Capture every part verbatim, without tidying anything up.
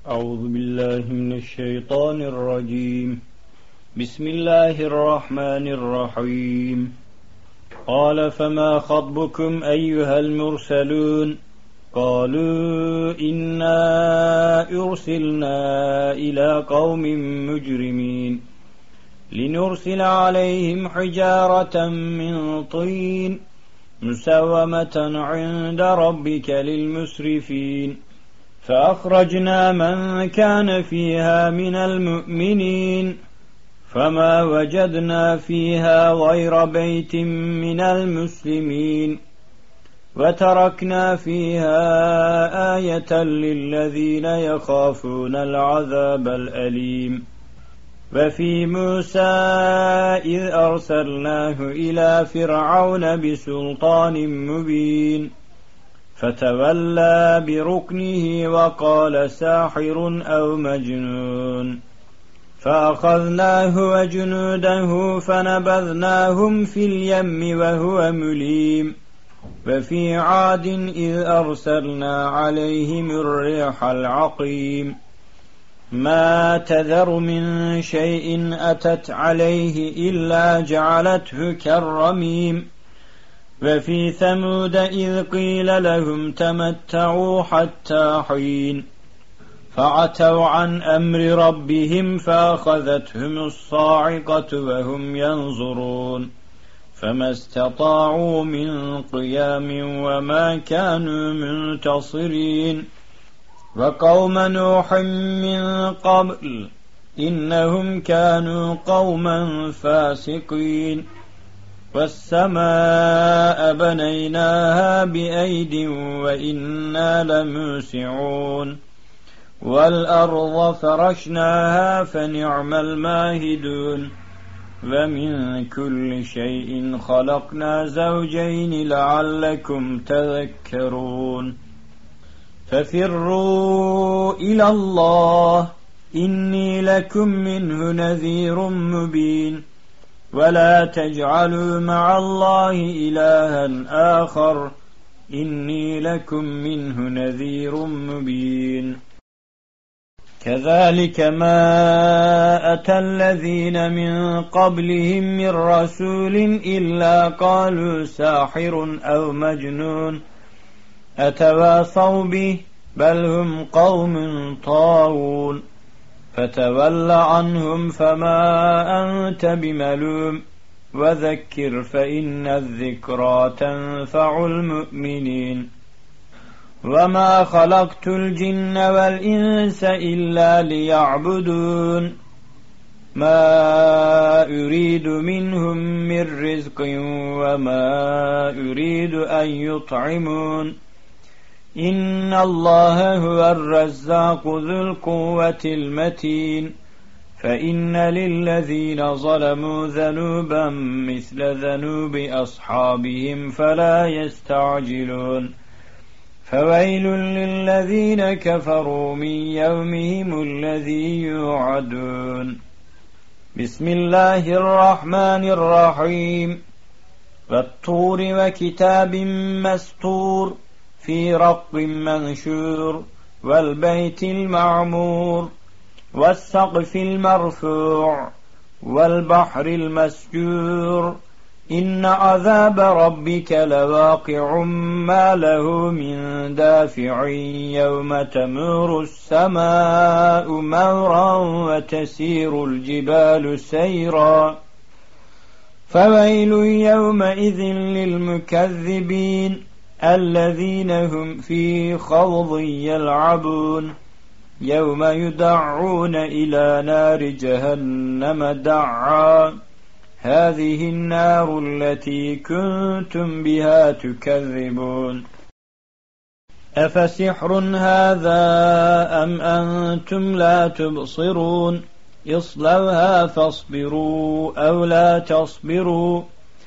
أعوذ بالله من الشيطان الرجيم. بسم الله الرحمن الرحيم. قال فما خطبكم أيها المرسلون؟ قالوا إنا أرسلنا إلى قوم مجرمين لنرسل عليهم حجارة من طين مسومة عند ربك للمسرفين فأخرجنا من كان فيها من المؤمنين فما وجدنا فيها غير بيت من المسلمين وتركنا فيها آية للذين يخافون العذاب الأليم. وفي موسى إذ أرسلناه إلى فرعون بسلطان مبين فتولى بركنه وقال ساحر أو مجنون فأخذناه وجنوده فنبذناهم في اليم وهو مليم. وفي عاد إذ أرسلنا عليهم الريح العقيم ما تذر من شيء أتت عليه إلا جعلته كالرميم. وفي ثمود إذ قيل لهم تمتعوا حتى حين فعتوا عن أمر ربهم فأخذتهم الصاعقة وهم ينظرون فما استطاعوا من قيام وما كانوا منتصرين. وقوم نوح من قبل إنهم كانوا قوما فاسقين. والسماء بنيناها بأيد وإنا لموسعون والأرض فرشناها فنعم الماهدون. ومن كل شيء خلقنا زوجين لعلكم تذكرون. ففروا إلى الله إني لكم منه نذير مبين. ولا تجعلوا مع الله إلها آخر إني لكم منه نذير مبين. كذلك ما أتى الذين من قبلهم من رسول إلا قالوا ساحر أو مجنون أتواصوا به بل هم قوم طاغون. فتول عنهم فما أنت بملوم وذكر فإن الذكرى تنفع المؤمنين. وما خلقت الجن والإنس إلا ليعبدون ما أريد منهم من رزق وما أريد أن يطعمون إن الله هو الرزاق ذو القوة المتين. فإن للذين ظلموا ذنوبا مثل ذنوب أصحابهم فلا يستعجلون. فويل للذين كفروا من يومهم الذي يوعدون. بسم الله الرحمن الرحيم. والطور وكتاب مسطور في رق منشور والبيت المعمور والسقف المرفوع والبحر المسجور إن عذاب ربك لواقع ما له من دافع يوم تمور السماء مورا وتسير الجبال سيرا. فويل يومئذ للمكذبين الذين هم في خوض يلعبون يوم يدعون إلى نار جهنم دعا هذه النار التي كنتم بها تكذبون. أفسحر هذا أم أنتم لا تبصرون اصلوها فاصبروا أو لا تصبروا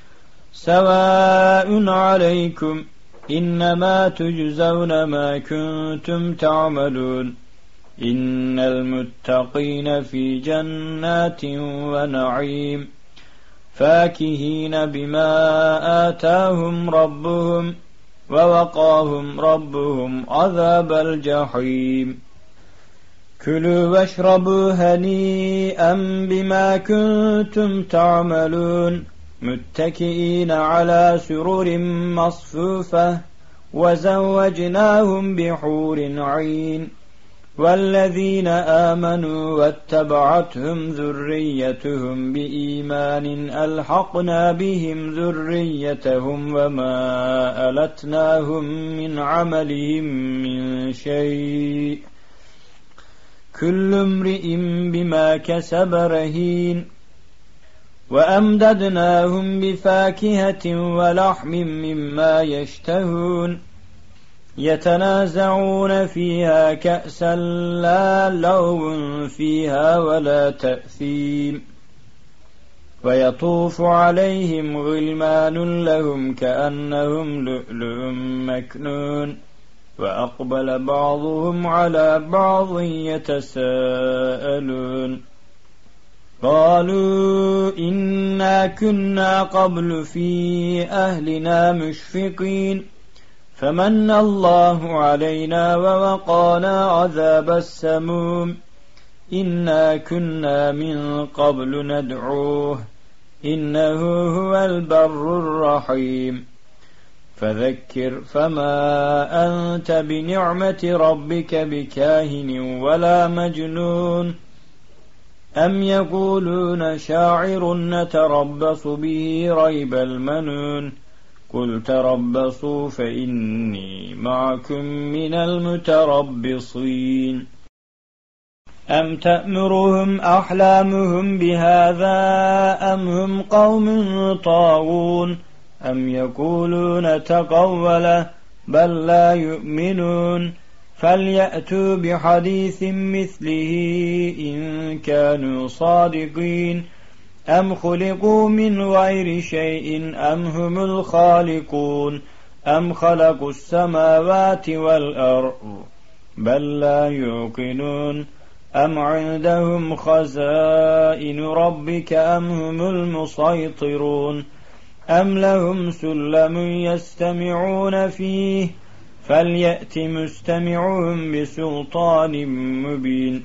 سواء عليكم إنما تجزون ما كنتم تعملون. إن المتقين في جنات ونعيم فاكهين بما آتاهم ربهم ووقاهم ربهم عذاب الجحيم. كلوا واشربوا هنيئا بما كنتم تعملون متكئين على سرر مصفوفة وزوجناهم بحور عين والذين آمنوا واتبعتهم ذريتهم بإيمان ألحقنا بهم ذريتهم وما ألتناهم من عملهم من شيء كل امرئ بما كسب رهين وأمددناهم بفاكهة ولحم مما يشتهون يتنازعون فيها كأسا لا لغو فيها ولا تأثيم ويطوف عليهم غلمان لهم كأنهم لؤلؤ مكنون وأقبل بعضهم على بعض يتساءلون قالوا إنا كنا قبل في أهلنا مشفقين فمن الله علينا ووقانا عذاب السموم إنا كنا من قبل ندعوه إنه هو البر الرحيم فذكر فما أنت بنعمة ربك بكاهن ولا مجنون أم يقولون شاعر نتربص به ريب المنون قل تربصوا فإني معكم من المتربصين أم تأمرهم أحلامهم بهذا أم هم قوم طاغون أم يقولون تقوله بل لا يؤمنون فليأتوا بحديث مثله إن كانوا صادقين أم خلقوا من غير شيء أم هم الخالقون أم خلقوا السماوات والأرض بل لا يوقنون أم عندهم خزائن ربك أم هم المسيطرون أم لهم سلم يستمعون فيه فليأت مستمعهم بسلطان مبين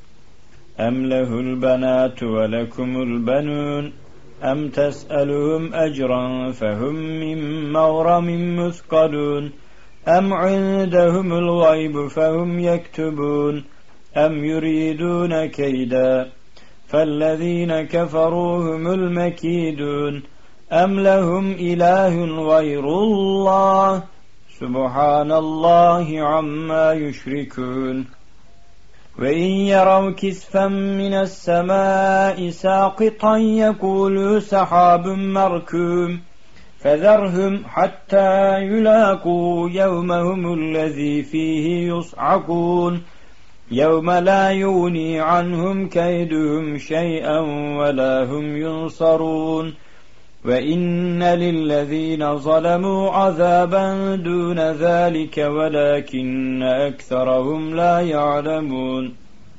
أم له البنات ولكم البنون أم تسألهم أجرا فهم من مغرم مثقلون أم عندهم الغيب فهم يكتبون أم يريدون كيدا فالذين كفروا هم المكيدون أم لهم إله غير الله سبحان الله عما يشركون وإن يروا كسفا من السماء ساقطا يقولوا سحاب مركوم فذرهم حتى يلاقوا يومهم الذي فيه يصعقون يوم لا يغني عنهم كيدهم شيئا ولا هم ينصرون وإن للذين ظلموا عذابا دون ذلك ولكن أكثرهم لا يعلمون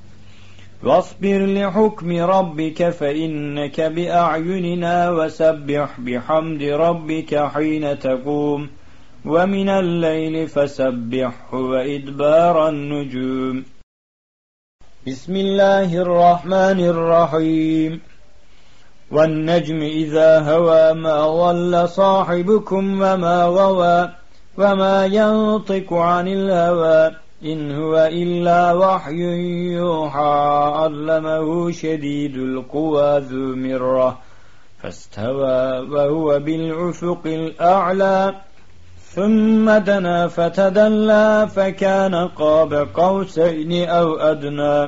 واصبر لحكم ربك فإنك بأعيننا وسبح بحمد ربك حين تقوم ومن الليل فسبحه وإدبار النجوم بسم الله الرحمن الرحيم والنجم إذا هوى ما ضل صاحبكم وما غوى وما ينطق عن الهوى إن هو إلا وحي يوحى علمه شديد القوى ذو مرة فاستوى وهو بالأفق الأعلى ثم دنا فتدلى فكان قاب قوسين أو أدنى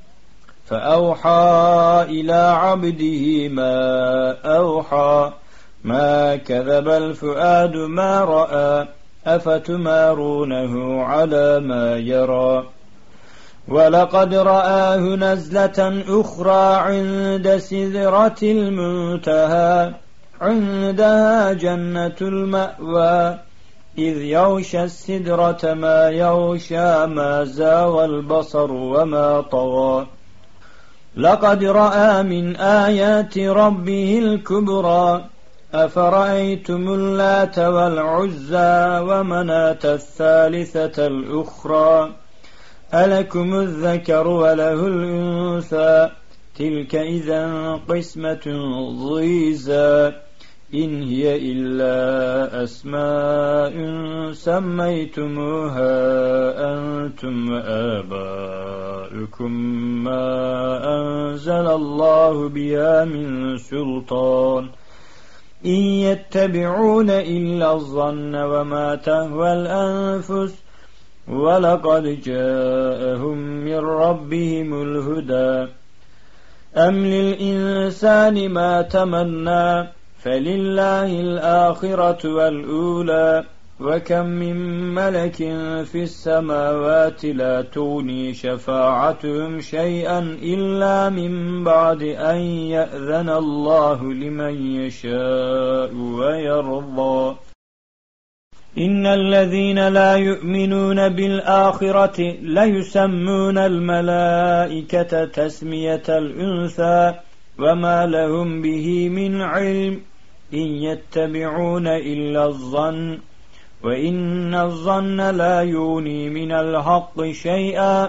فأوحى إلى عبده ما أوحى ما كذب الفؤاد ما رأى أفتمارونه على ما يرى ولقد رآه نزلة أخرى عند سدرة المنتهى عندها جنة المأوى إذ يغشى السدرة ما يغشى ما زاغ البصر وما طغى لقد رأى من آيات ربه الكبرى أفرأيتم اللات والعزى ومناة الثالثة الأخرى ألكم الذكر وله الأنثى تلك إذا قسمة ضيزى إن هي إلا أسماء سميتموها أنتم وآباؤكم ما أنزل الله بها من سلطان إن يتبعون إلا الظن وما تهوى الأنفس ولقد جاءهم من ربهم الهدى أم للإنسان ما تمنى فلله الآخرة والأولى وكم من ملك في السماوات لا تغني شفاعتهم شيئا إلا من بعد أن يأذن الله لمن يشاء ويرضى إن الذين لا يؤمنون بالآخرة ليسمون الملائكة تسمية الأنثى وما لهم به من علم إن يتبعون إلا الظن وإن الظن لا يغني من الحق شيئا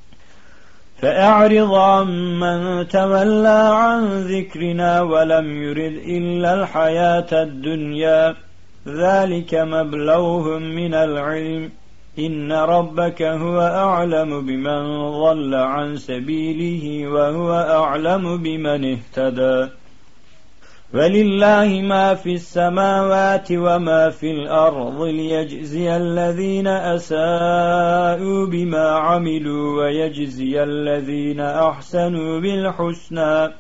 فأعرض عمن تولى عن ذكرنا ولم يرد إلا الحياة الدنيا ذلك مبلغهم من العلم إن ربك هو أعلم بمن ضل عن سبيله وهو أعلم بمن اهتدى ولله ما في السماوات وما في الأرض ليجزي الذين أساءوا بما عملوا ويجزي الذين أحسنوا بالحسنى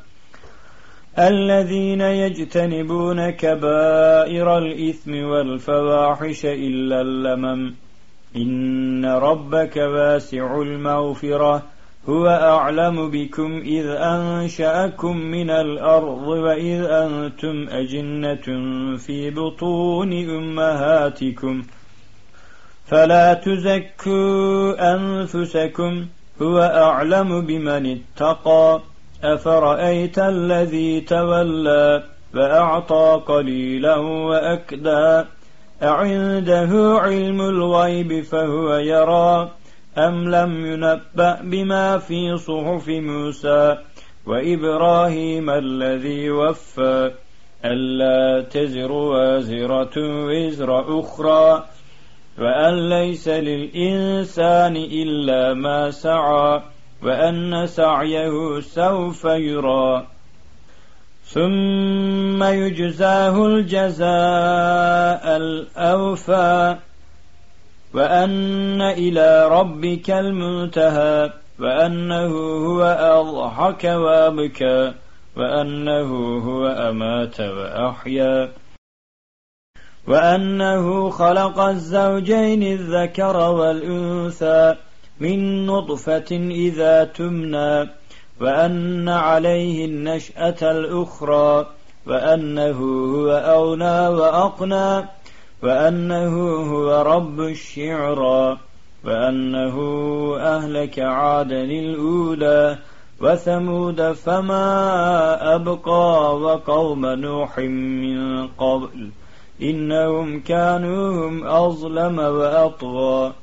الذين يجتنبون كبائر الإثم والفواحش إلا اللمم إن ربك واسع المغفرة هو أعلم بكم إذ أنشأكم من الأرض وإذ أنتم أجنة في بطون أمهاتكم فلا تزكوا أنفسكم هو أعلم بمن اتقى أفرأيت الذي تولى وأعطى قليلا وأكدى أعنده علم الغيب فهو يرى أم لم ينبأ بما في صحف موسى وإبراهيم الذي وفى ألا تزر وازرة وزر أخرى وأن ليس للإنسان إلا ما سعى وأن سعيه سوف يرى ثم يجزاه الجزاء الأوفى وأن إلى ربك المنتهى وأنه هو أضحك وأبكى وأنه هو أمات وأحيا وأنه خلق الزوجين الذكر والأنثى من نطفة إذا تمنى وأن عليه النشأة الأخرى وأنه هو أغنى وأقنى وأنه هو رب الشعرى وأنه أهلك عادا الأولى وثمود فما أبقى وقوم نوح من قبل إنهم كانوا هم أظلم وأطغى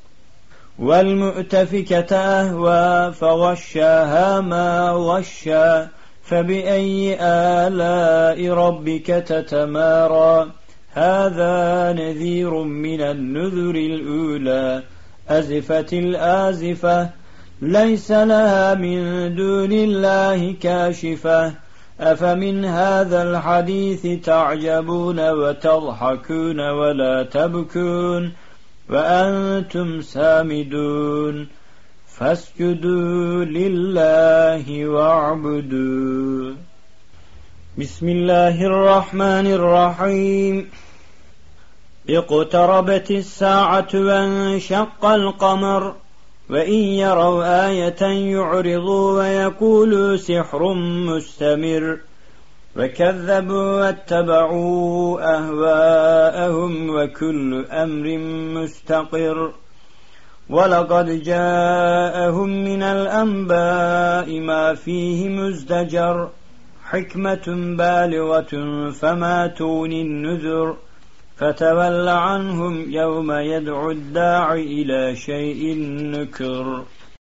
والمؤتفكة أهوى فغشاها ما غشى فبأي آلاء ربك تتمارى هذا نذير من النذر الأولى أزفت الآزفة ليس لها من دون الله كاشفة أفمن هذا الحديث تعجبون وتضحكون ولا تبكون وأنتم سامدون فاسجدوا لله واعبدوا بسم الله الرحمن الرحيم اقتربت الساعة وانشق القمر وإن يروا آية يعرضوا ويقولوا سحر مستمر وكذبوا واتبعوا أهواءهم وكل أمر مستقر ولقد جاءهم من الأنباء ما فيه مزدجر حكمة بالغة فما تغني النذر فتول عنهم يوم يدعو الداع إلى شيء نكر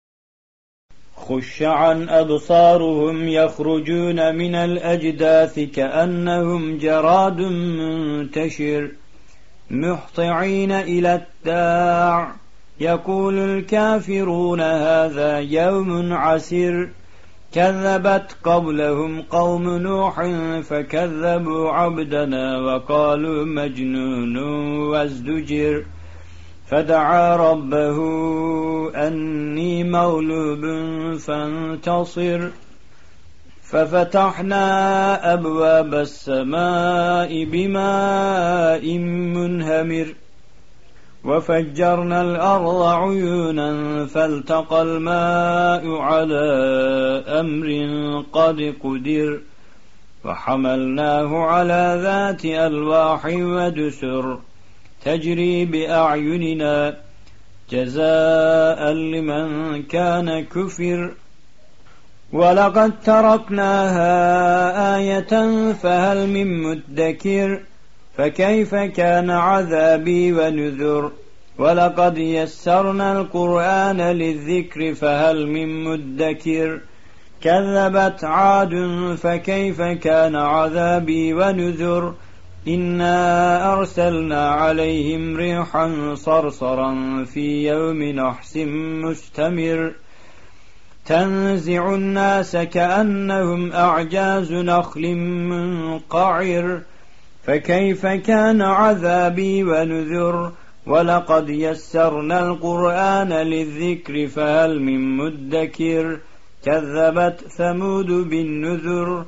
خش عن أبصارهم يخرجون من الأجداث كأنهم جراد منتشر مهطعين إلى الداع يقول الكافرون هذا يوم عسير كذبت قبلهم قوم نوح فكذبوا عبدنا وقالوا مجنون وازدجر فدعا ربه أني مغلوب فانتصر ففتحنا أبواب السماء بماء منهمر وفجرنا الأرض عيونا فالتقى الماء على أمر قد قدر وحملناه على ذات ألواح ودسر تجري بأعيننا جزاء لمن كان كفر ولقد تركناها آية فهل من مدكر فكيف كان عذابي ونذر ولقد يسرنا القرآن للذكر فهل من مدكر كذبت عاد فكيف كان عذابي ونذر إنا أرسلنا عليهم ريحا صرصرا في يوم نحس مستمر تنزع الناس كأنهم أعجاز نخل منقعر فكيف كان عذابي ونذر ولقد يسرنا القرآن للذكر فهل من مدكر كذبت ثمود بالنذر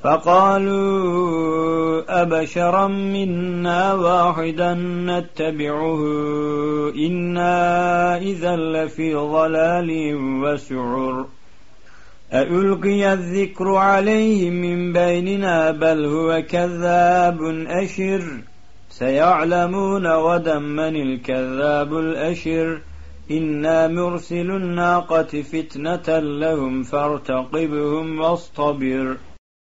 فقالوا أبشرا منا واحدا نتبعه إنا إذا لفي ضلال وسعر ألقي الذكر عليه من بيننا بل هو كذاب أشر سيعلمون غدا من الكذاب الأشر إنا مرسل الناقة فتنة لهم فارتقبهم واصطبر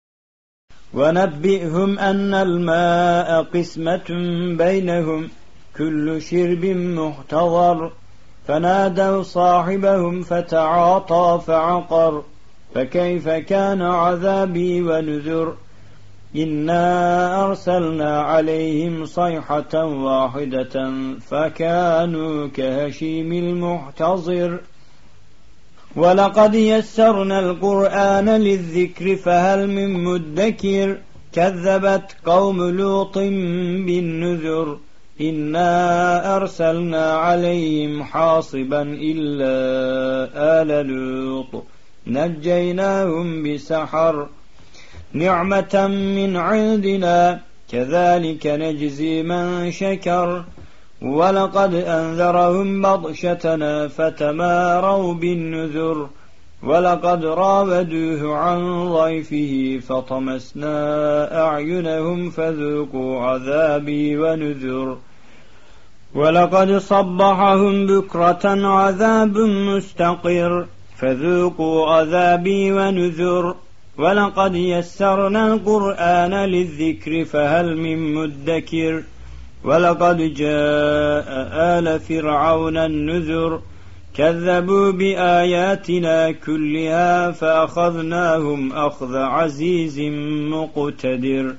ونبئهم أن الماء قسمة بينهم كل شرب محتضر فنادوا صاحبهم فتعاطى فعقر فكيف كان عذابي ونذر إنا أرسلنا عليهم صيحة واحدة فكانوا كهشيم المحتضر ولقد يسرنا القرآن للذكر فهل من مدكر كذبت قوم لوط بالنذر إنا أرسلنا عليهم حاصبا إلا آل لوط نجيناهم بسحر نعمة من عندنا كذلك نجزي من شكر ولقد أنذرهم بطشتنا فتماروا بالنذر ولقد راودوه عن ضيفه فطمسنا أعينهم فذوقوا عذابي ونذر ولقد صبحهم بكرة عذاب مستقر فذوقوا عذابي ونذر ولقد يسرنا القرآن للذكر فهل من مدكر ولقد جاء آل فرعون النذر كذبوا بآياتنا كلها فأخذناهم أخذ عزيز مقتدر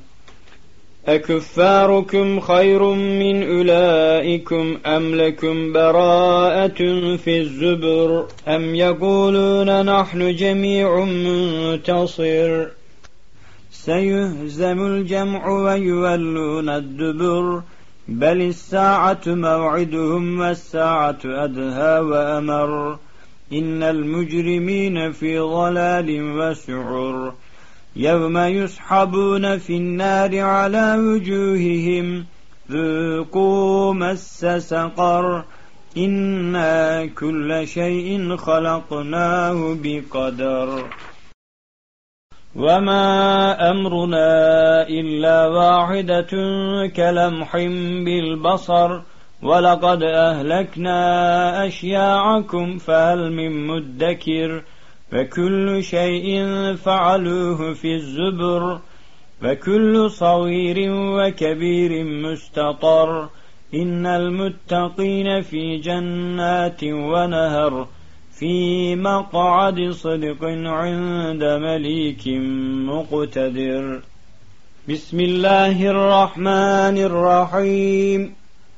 أكفاركم خير من أولئكم أم لكم براءة في الزبر أم يقولون نحن جميع منتصر سيهزم الجمع ويولون الدبر بل الساعة موعدهم والساعة أدهى وأمر إن المجرمين في ضلال وسعر يوم يسحبون في النار على وجوههم ذوقوا مس سقر إنا كل شيء خلقناه بقدر وما أمرنا إلا واحدة كلمح بالبصر ولقد أهلكنا أشياعكم فهل من مدكر وكل شيء فعلوه في الزبر وكل صغير وكبير مستطر إن المتقين في جنات ونهر في مقعد صدق عند مليك مقتدر. بسم الله الرحمن الرحيم.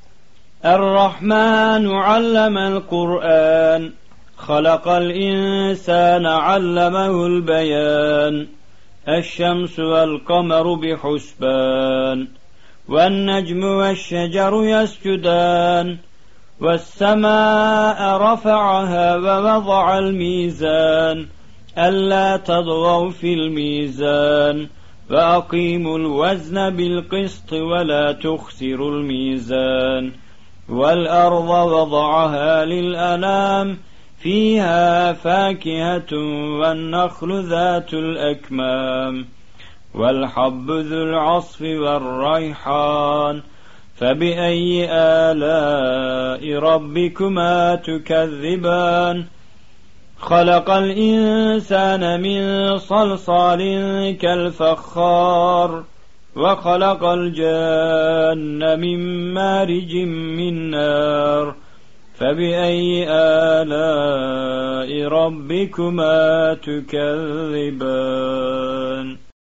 الرحمن علم القرآن خلق الإنسان علمه البيان الشمس والقمر بحسبان والنجم والشجر يسجدان والسماء رفعها ووضع الميزان ألا تطغوا في الميزان وأقيموا الوزن بالقسط ولا تخسروا الميزان والأرض وضعها للأنام فيها فاكهة والنخل ذات الأكمام والحب ذو العصف والريحان فبأي آلاء ربكما تكذبان خلق الإنسان من صلصال كالفخار وخلق الجن من مارج من نار فبأي آلاء ربكما تكذبان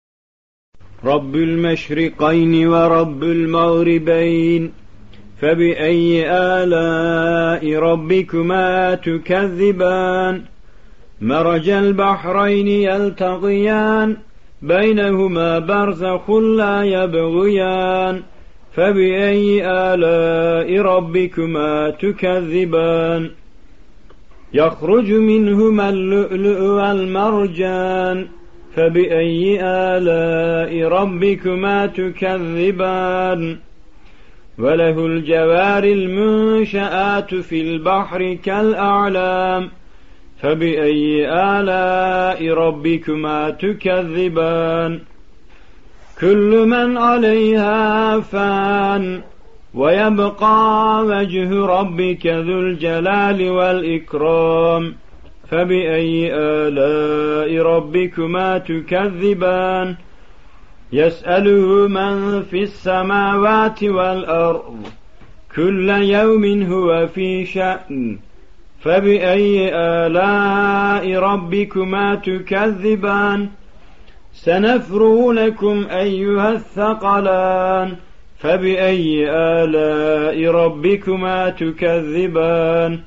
رب المشرقين ورب المغربين فبأي آلاء ربكما تكذبان مرج البحرين يلتقيان بينهما برزخ لا يبغيان فبأي آلاء ربكما تكذبان يخرج منهما اللؤلؤ والمرجان فبأي آلاء ربكما تكذبان وله الجوار المنشآت في البحر كالأعلام فبأي آلاء ربكما تكذبان كل من عليها فان ويبقى وجه ربك ذو الجلال والإكرام فبأي آلاء ربكما تكذبان يسأله من في السماوات والأرض كل يوم هو في شأن فبأي آلاء ربكما تكذبان سنفرغ لكم أيها الثقلان فبأي آلاء ربكما تكذبان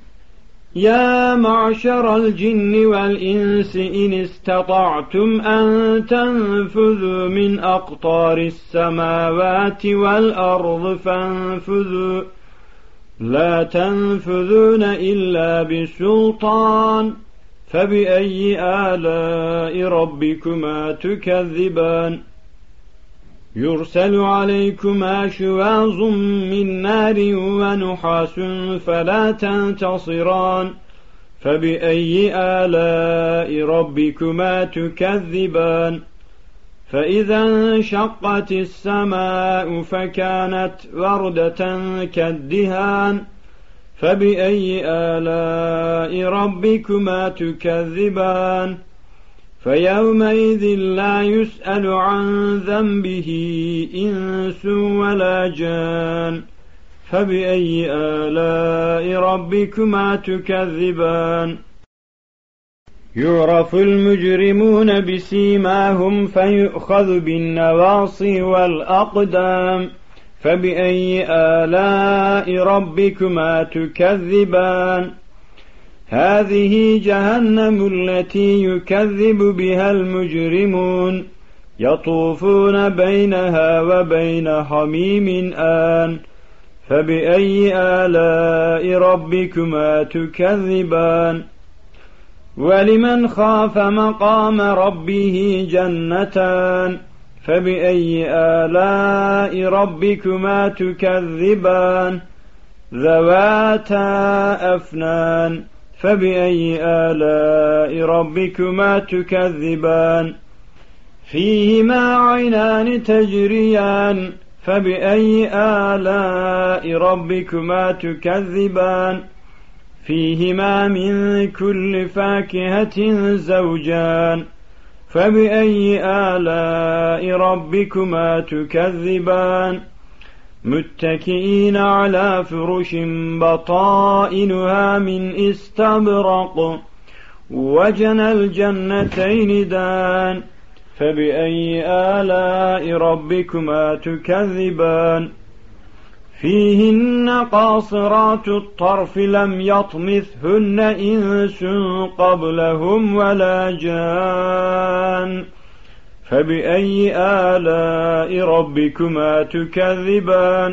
يا معشر الجن والإنس إن استطعتم أن تنفذوا من أقطار السماوات والأرض فانفذوا لا تنفذون إلا بسلطان فبأي آلاء ربكما تكذبان يرسل عليكما شواظ من نار ونحاس فلا تنتصران فبأي آلاء ربكما تكذبان فإذا انشقت السماء فكانت وردة كالدهان فبأي آلاء ربكما تكذبان فيومئذ لا يسأل عن ذنبه إنس ولا جان فبأي آلاء ربكما تكذبان يعرف المجرمون بسيماهم فيؤخذ بالنواصي والأقدام فبأي آلاء ربكما تكذبان هذه جهنم التي يكذب بها المجرمون يطوفون بينها وبين حميم آن فبأي آلاء ربكما تكذبان ولمن خاف مقام ربه جنتان فبأي آلاء ربكما تكذبان ذواتا أفنان فبأي آلاء ربكما تكذبان فيهما عينان تجريان فبأي آلاء ربكما تكذبان فيهما من كل فاكهة زوجان فبأي آلاء ربكما تكذبان متكئين على فرش بطائنها من استبرق وجنى الجنتين دان فبأي آلاء ربكما تكذبان فيهن قاصرات الطرف لم يطمثهن إنس قبلهم ولا جان فبأي آلاء ربكما تكذبان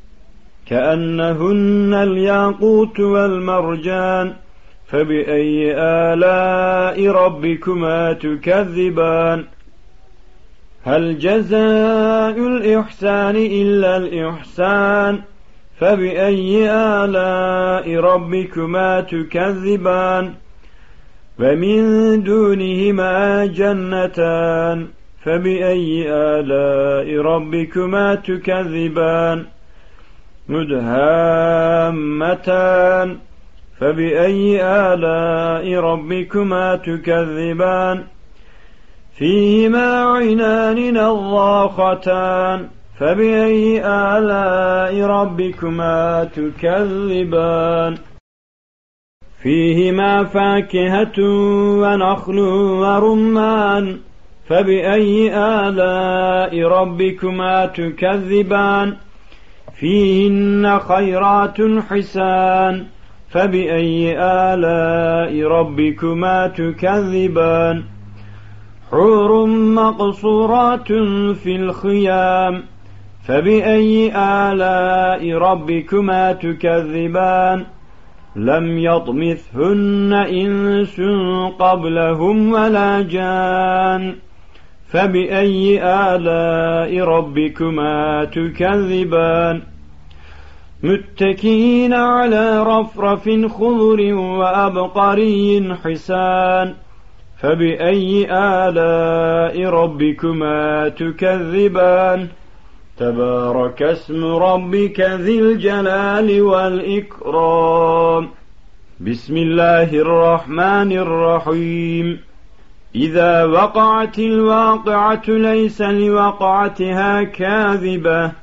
كأنهن الياقوت والمرجان فبأي آلاء ربكما تكذبان هل جزاء الإحسان إلا الإحسان فبأي آلاء ربكما تكذبان ومن دونهما جنتان فبأي آلاء ربكما تكذبان مدهامتان فبأي آلاء ربكما تكذبان فيهما عينان نضاختان فبأي آلاء ربكما تكذبان فيهما فاكهة ونخل ورمان فبأي آلاء ربكما تكذبان فيهن خيرات حسان فبأي آلاء ربكما تكذبان حور مقصورات في الخيام فبأي آلاء ربكما تكذبان لم يطمثهن إنس قبلهم ولا جان فبأي آلاء ربكما تكذبان متكئين على رفرف خضر وأبقري حسان فبأي آلاء ربكما تكذبان تبارك اسم ربك ذي الجلال والإكرام بسم الله الرحمن الرحيم إذا وقعت الواقعة ليس لوقعتها كاذبة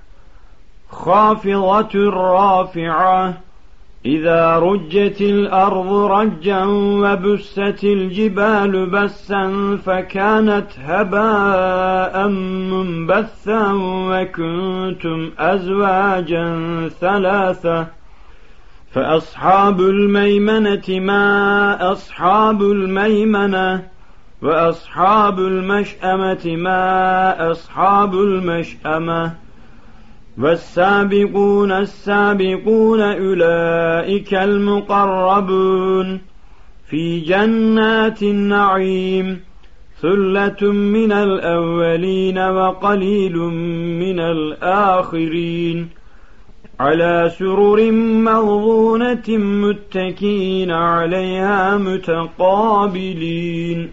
خافضة رافعة إذا رجت الأرض رجا وبست الجبال بسا فكانت هباء منبثا وكنتم أزواجا ثلاثة فأصحاب الميمنة ما أصحاب الميمنة وأصحاب المشأمة ما أصحاب المشأمة والسابقون السابقون أولئك المقربون في جنات النعيم ثلة من الأولين وقليل من الآخرين على سرر موضونة متكئين عليها متقابلين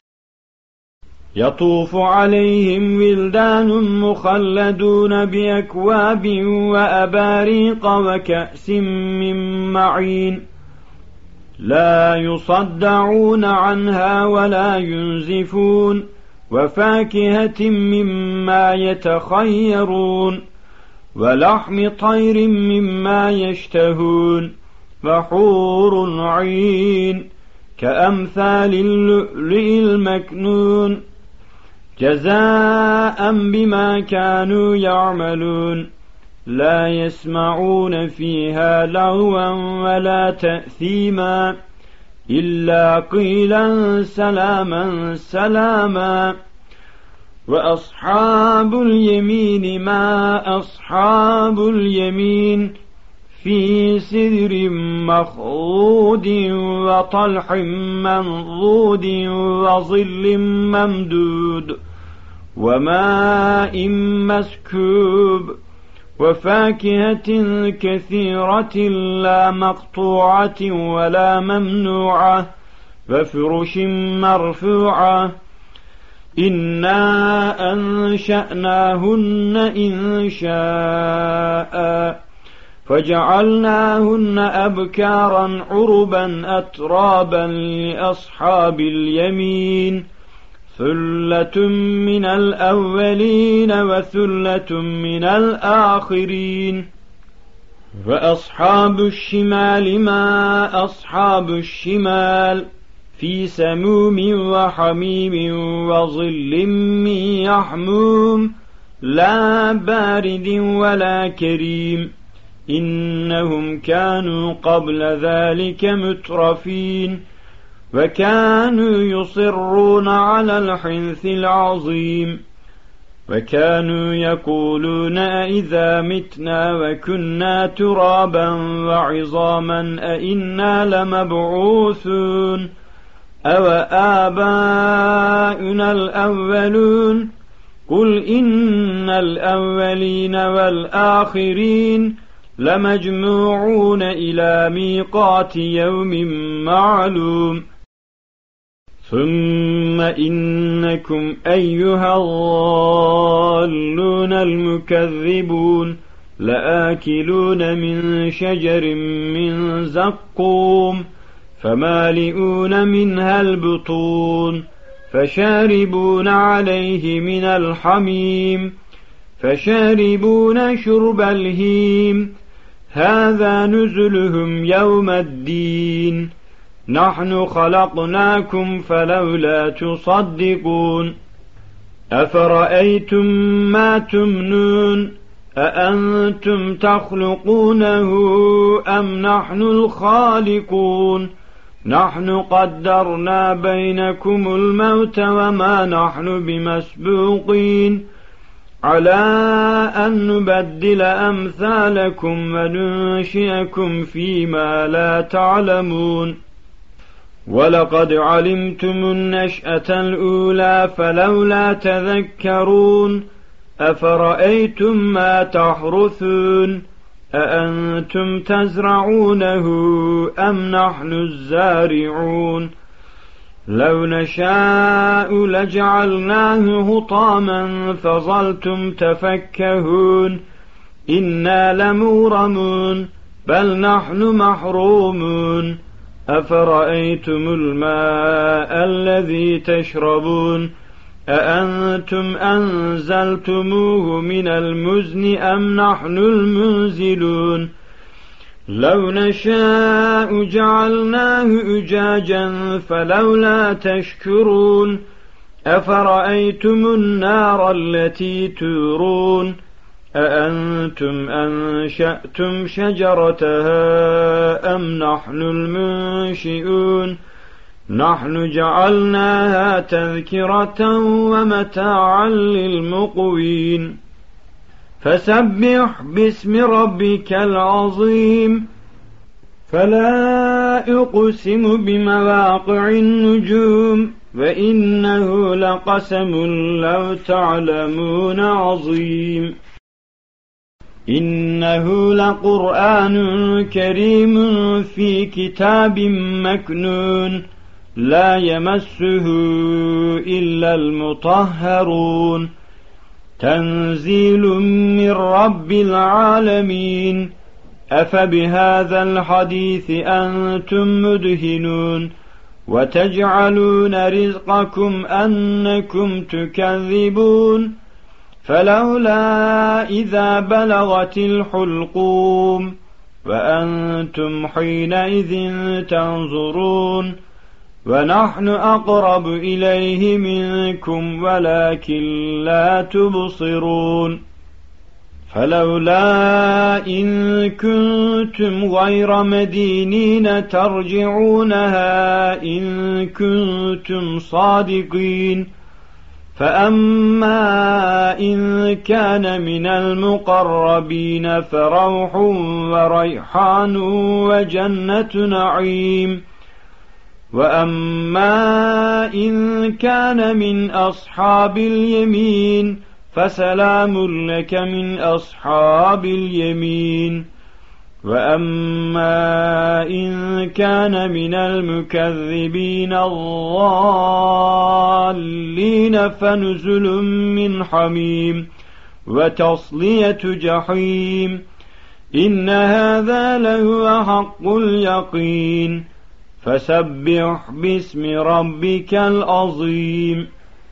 يطوف عليهم ولدان مخلدون بأكواب وأباريق وكأس من معين لا يصدعون عنها ولا ينزفون وفاكهة مما يتخيرون ولحم طير مما يشتهون وحور عين كأمثال اللؤلؤ المكنون جزاء بما كانوا يعملون لا يسمعون فيها لغوا ولا تأثيما إلا قيلا سلاما سلاما وأصحاب اليمين ما أصحاب اليمين في سدر مخضود وطلح منضود وظل ممدود وماء مسكوب وفاكهة كثيرة لا مقطوعة ولا ممنوعة وفرش مرفوعة إنا أنشأناهن إن شاء فجعلناهن أبكارا عربا أترابا لأصحاب اليمين ثلة من الأولين وثلة من الآخرين. وأصحاب الشمال ما أصحاب الشمال في سموم وحميم وظل من يحموم لا بارد ولا كريم إنهم كانوا قبل ذلك مترفين وكانوا يصرون على الحنث العظيم وكانوا يقولون أئذا متنا وكنا ترابا وعظاما أئنا لمبعوثون أو آباؤنا الأولون قل إن الأولين والآخرين لمجموعون إلى ميقات يوم معلوم ثم إنكم أيها الضالون المكذبون لآكلون من شجر من زقوم فمالئون منها البطون فشاربون عليه من الحميم فشاربون شرب الهيم هذا نزلهم يوم الدين نحن خلقناكم فلولا تصدقون أفرأيتم ما تمنون أأنتم تخلقونه أم نحن الخالقون نحن قدرنا بينكم الموت وما نحن بمسبوقين على أن نبدل أمثالكم وننشئكم فيما لا تعلمون ولقد علمتم النشأة الأولى فلولا تذكرون أفرأيتم ما تحرثون أأنتم تزرعونه أم نحن الزارعون لو نشاء لجعلناه هطاما فظلتم تفكهون إنا لمغرمون بل نحن محرومون أفرأيتم الماء الذي تشربون أأنتم أنزلتموه من المزن أم نحن المنزلون لو نشاء جعلناه أجاجا فلولا تشكرون أفرأيتم النار التي تورون أأنتم أنشأتم شجرتها أم نحن المنشئون نحن جعلناها تذكرة ومتاعا للمقوين فسبح باسم ربك العظيم فلا أقسم بمواقع النجوم وإنه لقسم لو تعلمون عظيم إنه لقرآن كريم في كتاب مكنون لا يمسه إلا المطهرون تنزيل من رب العالمين أفبهذا الحديث أنتم مدهنون وتجعلون رزقكم أنكم تكذبون فلولا إذا بلغت الحلقوم وأنتم حينئذ تنظرون ونحن أقرب إليه منكم ولكن لا تبصرون فلولا إن كنتم غير مدينين ترجعونها إن كنتم صادقين فأما إن كان من المقربين فروح وريحان وجنة نعيم وأما إن كان من أصحاب اليمين فسلام لك من أصحاب اليمين وأما إن كان من المكذبين الضالين فنزل من حميم وتصلية جحيم إن هذا لهو حق اليقين فسبح باسم ربك العظيم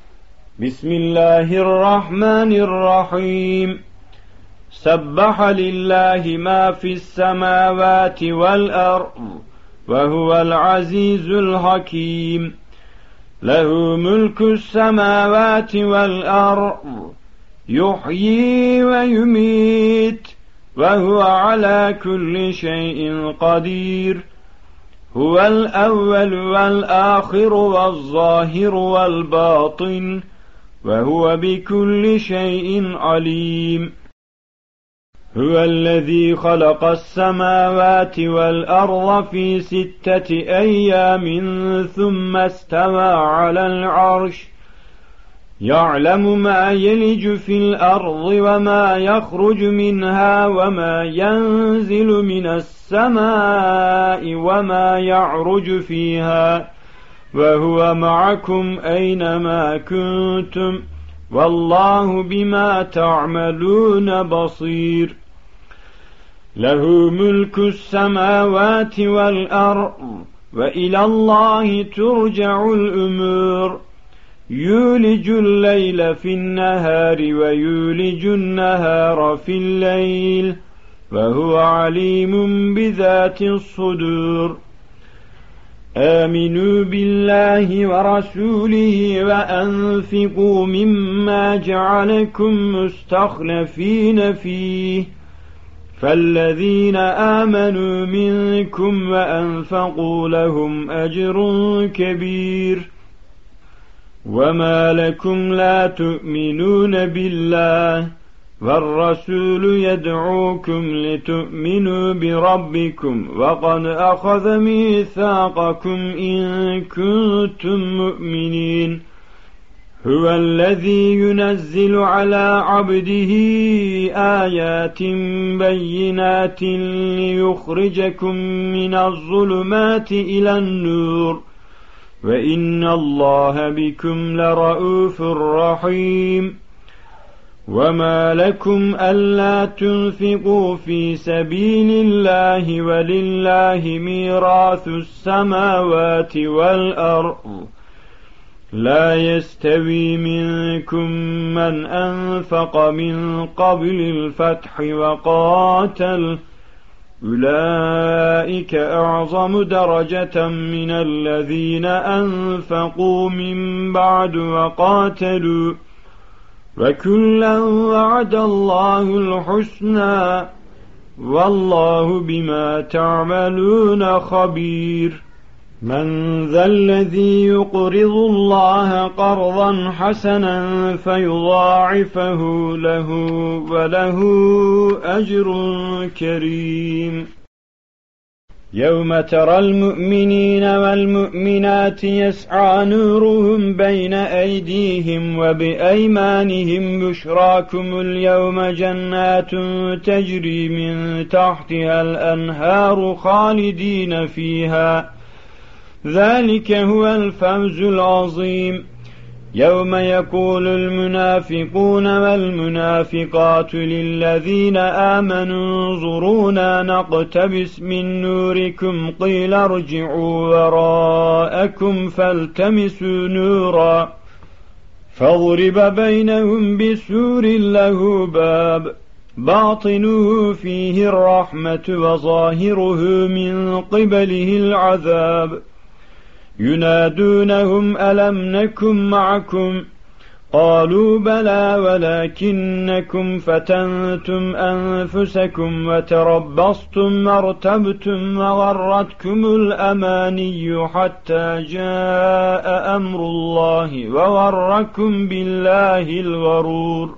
بسم الله الرحمن الرحيم سبح لله ما في السماوات والأرض وهو العزيز الحكيم له ملك السماوات والأرض يحيي ويميت وهو على كل شيء قدير هو الأول والآخر والظاهر والباطن وهو بكل شيء عليم هو الذي خلق السماوات والأرض في ستة أيام ثم استوى على العرش يعلم ما يلج في الأرض وما يخرج منها وما ينزل من السماء وما يعرج فيها وهو معكم أينما كنتم والله بما تعملون بصير له ملك السماوات والأرض وإلى الله ترجع الأمور يولج الليل في النهار ويولج النهار في الليل وهو عليم بذات الصدور آمنوا بالله ورسوله وأنفقوا مما جعلكم مستخلفين فيه فالذين آمنوا منكم وأنفقوا لهم أجر كبير وما لكم لا تؤمنون بالله والرسول يدعوكم لتؤمنوا بربكم وقد أخذ ميثاقكم إن كنتم مؤمنين هو الذي ينزل على عبده آيات بينات ليخرجكم من الظلمات إلى النور وإن الله بكم لرءوف رحيم وما لكم ألا تنفقوا في سبيل الله ولله ميراث السماوات والأرض لا يستوي منكم من أنفق من قبل الفتح وقاتل أولئك أعظم درجة من الذين أنفقوا من بعد وقاتلوا وكلا وعد الله الحسنى والله بما تعملون خبير من ذا الذي يقرض الله قرضا حسنا فيضاعفه له وله أجر كريم يوم ترى المؤمنين والمؤمنات يسعى نورهم بين أيديهم وبأيمانهم بشراكم اليوم جنات تجري من تحتها الأنهار خالدين فيها ذلك هو الفوز العظيم يوم يقول المنافقون والمنافقات للذين آمنوا انظرونا نقتبس من نوركم قيل ارجعوا وراءكم فالتمسوا نورا فاضرب بينهم بسور له باب باطنه فيه الرحمة وظاهره من قبله العذاب ينادونهم ألم نكن معكم قالوا بلى ولكنكم فتنتم أنفسكم وتربصتم وارتبتم وغرتكم الأماني حتى جاء أمر الله وغركم بالله الغرور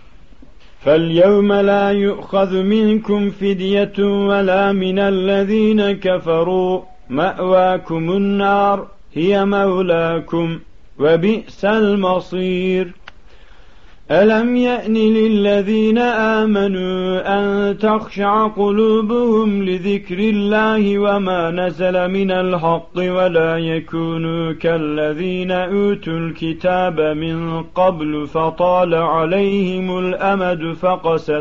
فاليوم لا يؤخذ منكم فدية ولا من الذين كفروا مأواكم النار هي مولاكم وبئس المصير ألم يأن للذين آمنوا أن تخشع قلوبهم لذكر الله وما نزل من الحق ولا يكونوا كالذين أوتوا الكتاب من قبل فطال عليهم الأمد فقست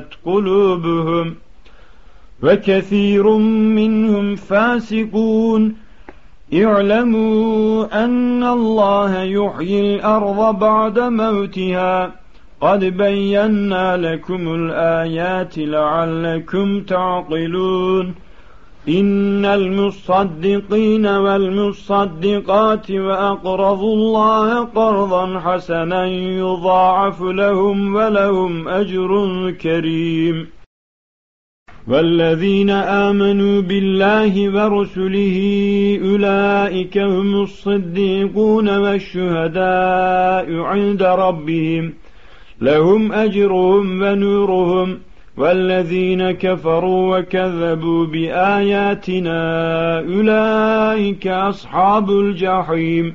قلوبهم وكثير منهم فاسقون اعلموا أن الله يحيي الأرض بعد موتها قد بينا لكم الآيات لعلكم تعقلون إن المصدقين والمصدقات وأقرضوا الله قرضا حسنا يضاعف لهم ولهم أجر كريم والذين آمنوا بالله ورسله أولئك هم الصديقون والشهداء عند ربهم لهم أجرهم ونورهم والذين كفروا وكذبوا بآياتنا أولئك أصحاب الجحيم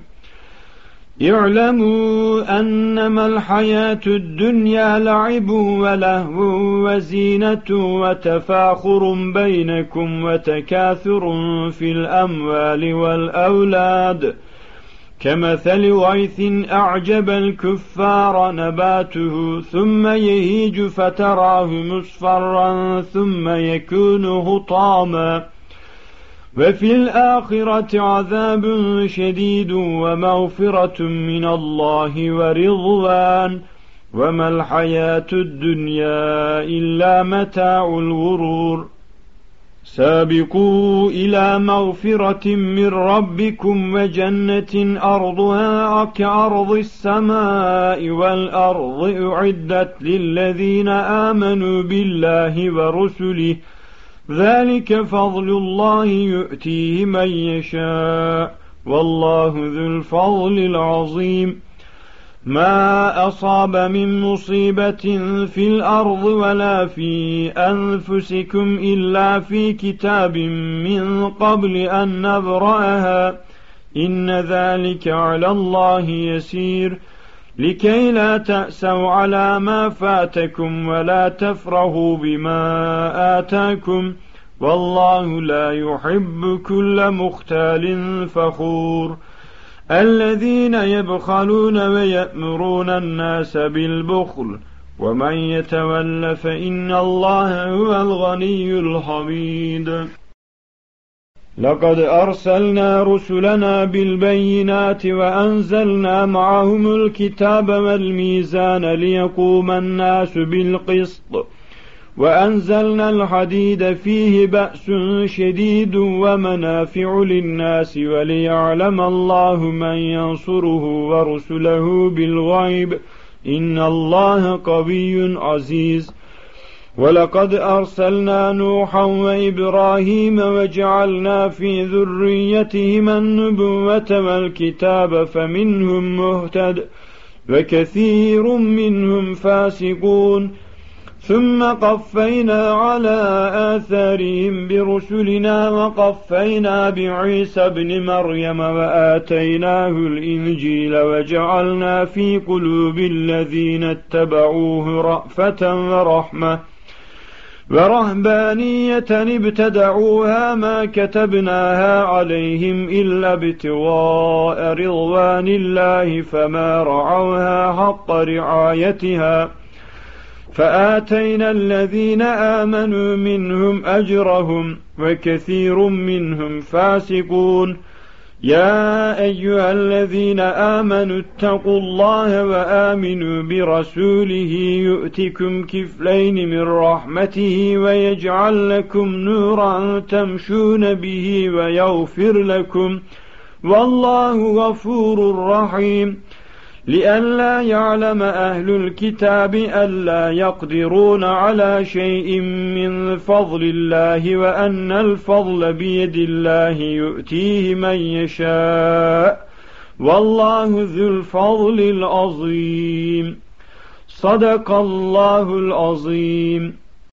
اعلموا أنما الحياة الدنيا لعب ولهو وزينة وتفاخر بينكم وتكاثر في الأموال والأولاد كمثل غيث أعجب الكفار نباته ثم يهيج فتراه مصفرا ثم يكون هطاما وفي الآخرة عذاب شديد ومغفرة من الله ورضوان وما الحياة الدنيا إلا متاع الغرور سابقوا إلى مغفرة من ربكم وجنة أرضها كأرض السماء والأرض أعدت للذين آمنوا بالله ورسله ذلك فضل الله يؤتيه من يشاء والله ذو الفضل العظيم ما أصاب من مصيبة في الأرض ولا في أنفسكم إلا في كتاب من قبل أن نبرأها إن ذلك على الله يسير لكي لا تأسوا على ما فاتكم ولا تفرحوا بما آتاكم والله لا يحب كل مختال فخور الذين يبخلون ويأمرون الناس بالبخل ومن يتول فإن الله هو الغني الحميد لقد أرسلنا رسلنا بالبينات وأنزلنا معهم الكتاب والميزان ليقوم الناس بالقسط وأنزلنا الحديد فيه بأس شديد ومنافع للناس وليعلم الله من ينصره ورسله بالغيب إن الله قوي عزيز ولقد أرسلنا نوحا وإبراهيم وجعلنا في ذريتهما النبوة والكتاب فمنهم مهتد وكثير منهم فاسقون ثم قفينا على آثارهم برسلنا وقفينا بعيسى ابن مريم وآتيناه الإنجيل وجعلنا في قلوب الذين اتبعوه رأفة ورحمة ورهبانية ابتدعوها ما كتبناها عليهم إلا ابتغاء رضوان الله فما رعوها حق رعايتها فآتينا الذين آمنوا منهم أجرهم وكثير منهم فاسقون يا أيها الذين آمنوا اتقوا الله وآمنوا برسوله يؤتكم كفلين من رحمته ويجعل لكم نورا تمشون به ويغفر لكم والله غفور رحيم لئلا يعلم أهل الكتاب ألا يقدرون على شيء من فضل الله وأن الفضل بيد الله يؤتيه من يشاء والله ذو الفضل العظيم صدق الله العظيم.